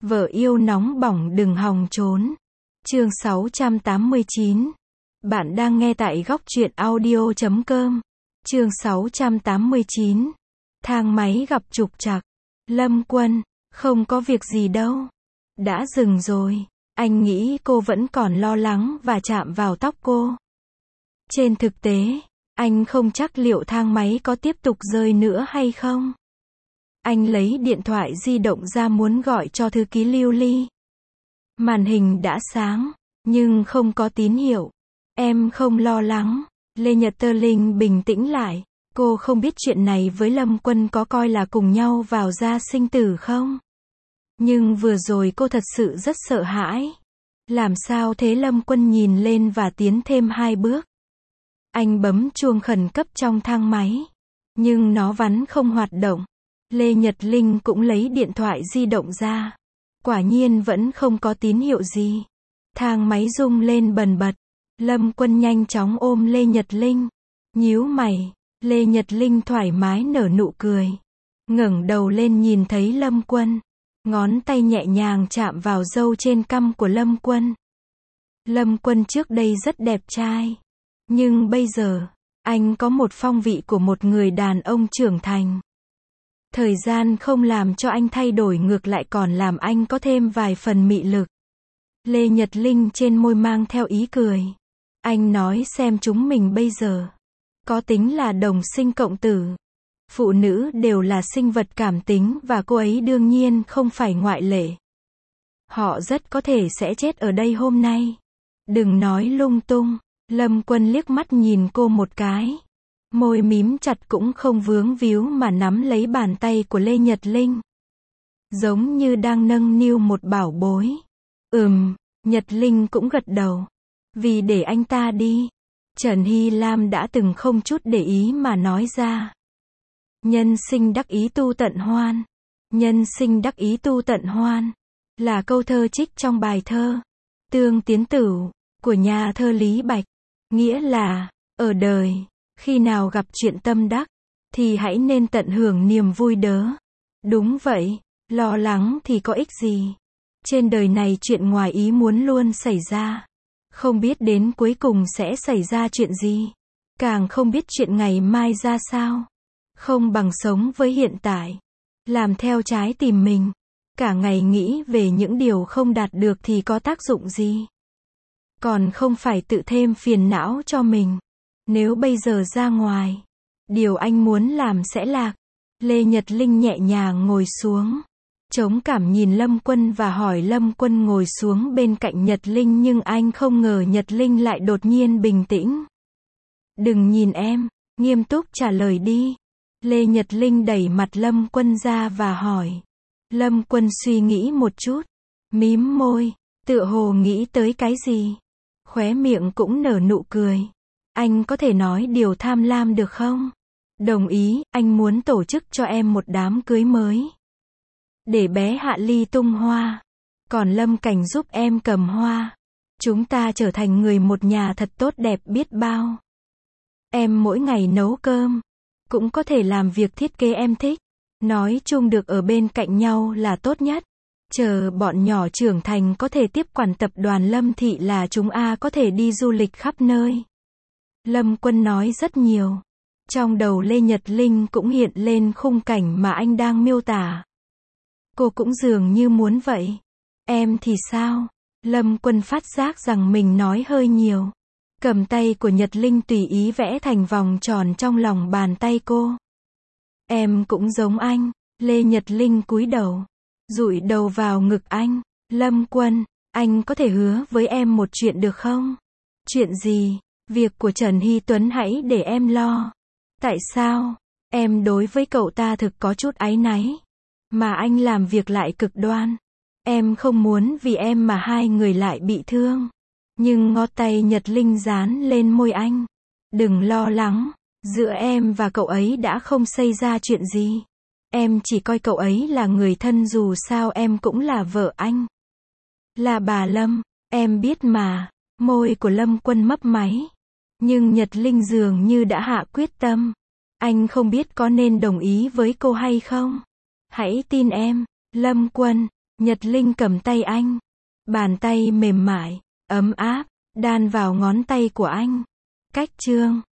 Vợ yêu nóng bỏng đừng hòng trốn. Chương 689. Bạn đang nghe tại góc truyện audio.com. Chương 689. Thang máy gặp trục trặc. Lâm Quân, không có việc gì đâu. Đã dừng rồi. Anh nghĩ cô vẫn còn lo lắng và chạm vào tóc cô. Trên thực tế, anh không chắc liệu thang máy có tiếp tục rơi nữa hay không. Anh lấy điện thoại di động ra muốn gọi cho thư ký Lưu Ly. Màn hình đã sáng, nhưng không có tín hiệu. Em không lo lắng. Lê Nhật Tơ Linh bình tĩnh lại. Cô không biết chuyện này với Lâm Quân có coi là cùng nhau vào ra sinh tử không? Nhưng vừa rồi cô thật sự rất sợ hãi. Làm sao thế? Lâm Quân nhìn lên và tiến thêm 2 bước. Anh bấm chuông khẩn cấp trong thang máy. Nhưng nó vẫn không hoạt động. Lê Nhật Linh cũng lấy điện thoại di động ra. Quả nhiên vẫn không có tín hiệu gì. Thang máy rung lên bần bật. Lâm Quân nhanh chóng ôm Lê Nhật Linh. Nhíu mày. Lê Nhật Linh thoải mái nở nụ cười. Ngẩng đầu lên nhìn thấy Lâm Quân. Ngón tay nhẹ nhàng chạm vào râu trên cằm của Lâm Quân. Lâm Quân trước đây rất đẹp trai. Nhưng bây giờ, anh có một phong vị của một người đàn ông trưởng thành. Thời gian không làm cho anh thay đổi, ngược lại còn làm anh có thêm vài phần mị lực. Lê Nhật Linh trên môi mang theo ý cười. Anh nói xem chúng mình bây giờ có tính là đồng sinh cộng tử. Phụ nữ đều là sinh vật cảm tính và cô ấy đương nhiên không phải ngoại lệ. Họ rất có thể sẽ chết ở đây hôm nay. Đừng nói lung tung. Lâm Quân liếc mắt nhìn cô một cái. Môi mím chặt cũng không vướng víu mà nắm lấy bàn tay của Lê Nhật Linh. Giống như đang nâng niu một bảo bối. Nhật Linh cũng gật đầu. Vì để anh ta đi. Trần Hy Lam đã từng không chút để ý mà nói ra. Nhân sinh đắc ý tu tận hoan. Nhân sinh đắc ý tu tận hoan. Là câu thơ trích trong bài thơ Tương Tiến Tử của nhà thơ Lý Bạch. Nghĩa là, ở đời, khi nào gặp chuyện tâm đắc, thì hãy nên tận hưởng niềm vui đớ. Đúng vậy, lo lắng thì có ích gì. Trên đời này chuyện ngoài ý muốn luôn xảy ra. Không biết đến cuối cùng sẽ xảy ra chuyện gì. Càng không biết chuyện ngày mai ra sao. Không bằng sống với hiện tại. Làm theo trái tim mình. Cả ngày nghĩ về những điều không đạt được thì có tác dụng gì. Còn không phải tự thêm phiền não cho mình. Nếu bây giờ ra ngoài, điều anh muốn làm sẽ lạc. Lê Nhật Linh nhẹ nhàng ngồi xuống. Trống cảm nhìn Lâm Quân và hỏi Lâm Quân ngồi xuống bên cạnh Nhật Linh, nhưng anh không ngờ Nhật Linh lại đột nhiên bình tĩnh. Đừng nhìn em, nghiêm túc trả lời đi. Lê Nhật Linh đẩy mặt Lâm Quân ra và hỏi. Lâm Quân suy nghĩ một chút, mím môi, tựa hồ nghĩ tới cái gì. Khóe miệng cũng nở nụ cười. Anh có thể nói điều tham lam được không? Đồng ý, anh muốn tổ chức cho em một đám cưới mới. Để bé Hạ Ly tung hoa. Còn Lâm Cảnh giúp em cầm hoa. Chúng ta trở thành người một nhà thật tốt đẹp biết bao. Em mỗi ngày nấu cơm. Cũng có thể làm việc thiết kế em thích. Nói chung được ở bên cạnh nhau là tốt nhất. Chờ bọn nhỏ trưởng thành có thể tiếp quản tập đoàn Lâm Thị là chúng có thể đi du lịch khắp nơi. Lâm Quân nói rất nhiều. Trong đầu Lê Nhật Linh cũng hiện lên khung cảnh mà anh đang miêu tả. Cô cũng dường như muốn vậy. Em thì sao? Lâm Quân phát giác rằng mình nói hơi nhiều. Cầm tay của Nhật Linh tùy ý vẽ thành vòng tròn trong lòng bàn tay cô. Em cũng giống anh. Lê Nhật Linh cúi đầu. Dụi đầu vào ngực anh. Lâm Quân, anh có thể hứa với em một chuyện được không? Chuyện gì? Việc của Trần Hy Tuấn hãy để em lo. Tại sao? Em đối với cậu ta thực có chút áy náy. Mà anh làm việc lại cực đoan. Em không muốn vì em mà hai người lại bị thương. Nhưng ngón tay Nhật Linh dán lên môi anh. Đừng lo lắng. Giữa em và cậu ấy đã không xảy ra chuyện gì. Em chỉ coi cậu ấy là người thân, dù sao em cũng là vợ anh. Là bà Lâm, em biết mà. Môi của Lâm Quân mấp máy. Nhưng Nhật Linh dường như đã hạ quyết tâm. Anh không biết có nên đồng ý với cô hay không. Hãy tin em, Lâm Quân. Nhật Linh cầm tay anh. Bàn tay mềm mại, ấm áp, đan vào ngón tay của anh. Cách chương